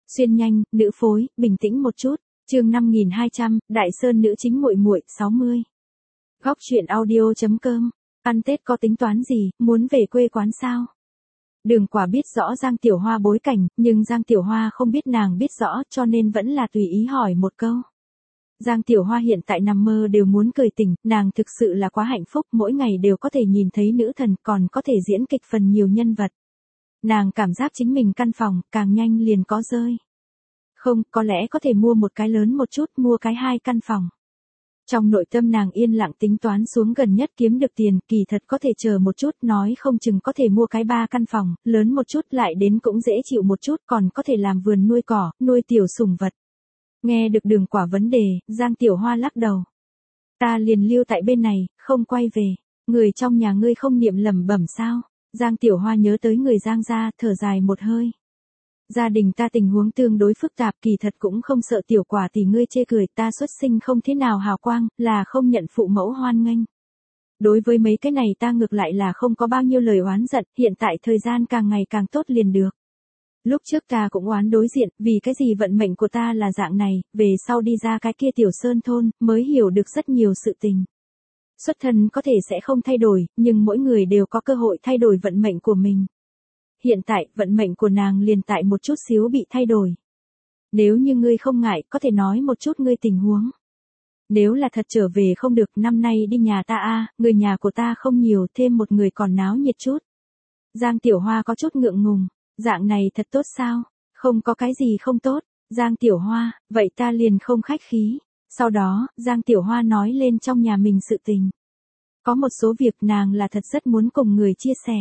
Xuyên nhanh, nữ phối, bình tĩnh một chút. Chương 5200, Đại Sơn nữ chính muội muội, 60. Góc truyện audio.com. Ăn Tết có tính toán gì, muốn về quê quán sao? Đường Quả biết rõ Giang Tiểu Hoa bối cảnh, nhưng Giang Tiểu Hoa không biết nàng biết rõ, cho nên vẫn là tùy ý hỏi một câu. Giang Tiểu Hoa hiện tại nằm mơ đều muốn cười tỉnh, nàng thực sự là quá hạnh phúc, mỗi ngày đều có thể nhìn thấy nữ thần, còn có thể diễn kịch phần nhiều nhân vật. Nàng cảm giác chính mình căn phòng, càng nhanh liền có rơi. Không, có lẽ có thể mua một cái lớn một chút, mua cái 2 căn phòng. Trong nội tâm nàng yên lặng tính toán xuống gần nhất kiếm được tiền, kỳ thật có thể chờ một chút, nói không chừng có thể mua cái 3 căn phòng, lớn một chút lại đến cũng dễ chịu một chút, còn có thể làm vườn nuôi cỏ, nuôi tiểu sủng vật. Nghe được Đường Quả vấn đề, Giang Tiểu Hoa lắc đầu. Ta liền lưu tại bên này, không quay về. Người trong nhà ngươi không niệm lẩm bẩm sao? Giang Tiểu Hoa nhớ tới người Giang gia, thở dài một hơi. Gia đình ta tình huống tương đối phức tạp, kỳ thật cũng không sợ Tiểu Quả tỷ ngươi chê cười, ta xuất sinh không thế nào hào quang, là không nhận phụ mẫu hoan nghênh. Đối với mấy cái này ta ngược lại là không có bao nhiêu lời oán giận, hiện tại thời gian càng ngày càng tốt liền được. Lúc trước ta cũng oán đối diện, vì cái gì vận mệnh của ta là dạng này, về sau đi ra cái kia tiểu sơn thôn, mới hiểu được rất nhiều sự tình. Xuất thân có thể sẽ không thay đổi, nhưng mỗi người đều có cơ hội thay đổi vận mệnh của mình. Hiện tại, vận mệnh của nàng liền tại một chút xíu bị thay đổi. Nếu như ngươi không ngại, có thể nói một chút ngươi tình huống. Nếu là thật trở về không được, năm nay đi nhà ta người nhà của ta không nhiều, thêm một người còn náo nhiệt chút. Giang Tiểu Hoa có chút ngượng ngùng, dạng này thật tốt sao? Không có cái gì không tốt. Giang Tiểu Hoa, vậy ta liền không khách khí. Sau đó, Giang Tiểu Hoa nói lên trong nhà mình sự tình. Có một số việc nàng là thật rất muốn cùng người chia sẻ.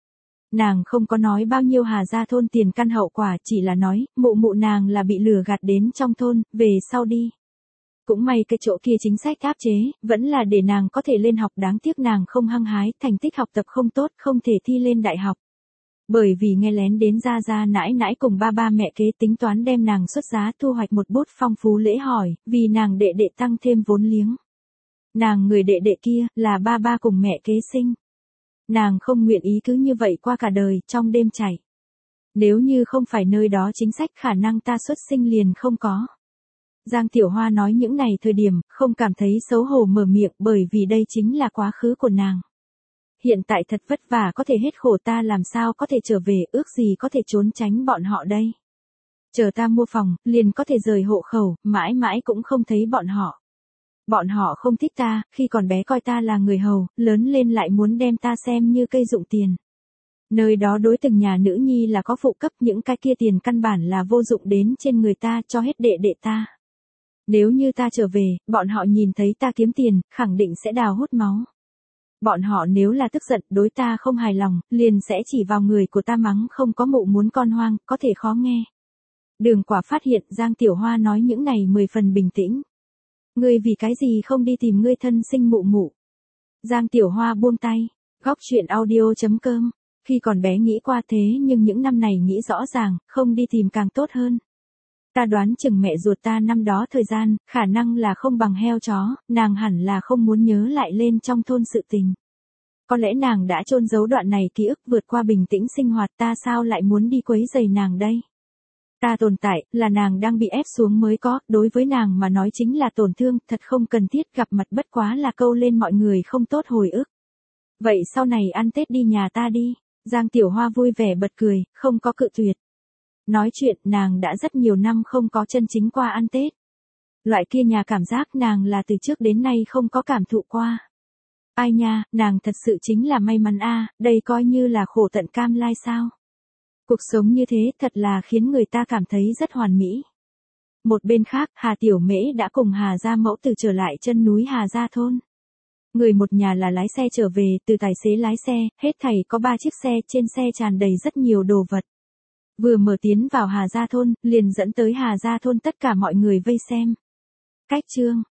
Nàng không có nói bao nhiêu Hà Gia thôn tiền căn hậu quả, chỉ là nói, mụ nàng là bị lừa gạt đến trong thôn, về sau đi. Cũng may cái chỗ kia chính sách áp chế, vẫn là để nàng có thể lên học, đáng tiếc nàng không hăng hái, thành tích học tập không tốt, không thể thi lên đại học. Bởi vì nghe lén đến gia nãi nãi cùng ba mẹ kế tính toán đem nàng xuất giá thu hoạch một bút phong phú lễ hỏi, vì nàng đệ đệ tăng thêm vốn liếng. Nàng người đệ đệ kia, là ba cùng mẹ kế sinh. Nàng không nguyện ý cứ như vậy qua cả đời, trong đêm chảy. Nếu như không phải nơi đó chính sách, khả năng ta xuất sinh liền không có. Giang Tiểu Hoa nói những này thời điểm, không cảm thấy xấu hổ mở miệng, bởi vì đây chính là quá khứ của nàng. Hiện tại thật vất vả có thể hết khổ, ta làm sao có thể trở về, ước gì có thể trốn tránh bọn họ đây. Chờ ta mua phòng, liền có thể rời hộ khẩu, mãi mãi cũng không thấy bọn họ. Bọn họ không thích ta, khi còn bé coi ta là người hầu, lớn lên lại muốn đem ta xem như cây dụng tiền. Nơi đó đối từng nhà nữ nhi là có phụ cấp, những cái kia tiền căn bản là vô dụng đến trên người ta, cho hết đệ đệ ta. Nếu như ta trở về, bọn họ nhìn thấy ta kiếm tiền, khẳng định sẽ đào hút máu. Bọn họ nếu là tức giận, đối ta không hài lòng, liền sẽ chỉ vào người của ta mắng, không có mụ muốn con hoang, có thể khó nghe. Đường Quả phát hiện Giang Tiểu Hoa nói những này 10 phần bình tĩnh. Ngươi vì cái gì không đi tìm ngươi thân sinh mụ? Giang Tiểu Hoa buông tay. Góc truyện audio.com. Khi còn bé nghĩ qua thế, nhưng những năm này nghĩ rõ ràng, không đi tìm càng tốt hơn. Ta đoán chừng mẹ ruột ta năm đó thời gian, khả năng là không bằng heo chó, nàng hẳn là không muốn nhớ lại lên trong thôn sự tình. Có lẽ nàng đã chôn giấu đoạn này ký ức, vượt qua bình tĩnh sinh hoạt, ta sao lại muốn đi quấy rầy nàng đây? Ta tồn tại, là nàng đang bị ép xuống mới có, đối với nàng mà nói chính là tổn thương, thật không cần thiết, gặp mặt bất quá là câu lên mọi người không tốt hồi ức. Vậy sau này ăn Tết đi nhà ta đi. Giang Tiểu Hoa vui vẻ bật cười, không có cự tuyệt. Nói chuyện, nàng đã rất nhiều năm không có chân chính qua ăn Tết. Loại kia nhà cảm giác nàng là từ trước đến nay không có cảm thụ qua. Ai nha, nàng thật sự chính là may mắn đây coi như là khổ tận cam lai sao. Cuộc sống như thế thật là khiến người ta cảm thấy rất hoàn mỹ. Một bên khác, Hà Tiểu Mễ đã cùng Hà Gia mẫu tử trở lại chân núi Hà Gia thôn. Người một nhà là lái xe trở về, từ tài xế lái xe, hết thảy có 3 chiếc xe, trên xe tràn đầy rất nhiều đồ vật. Vừa mở tiến vào Hà Gia thôn, liền dẫn tới Hà Gia thôn tất cả mọi người vây xem. Cách chương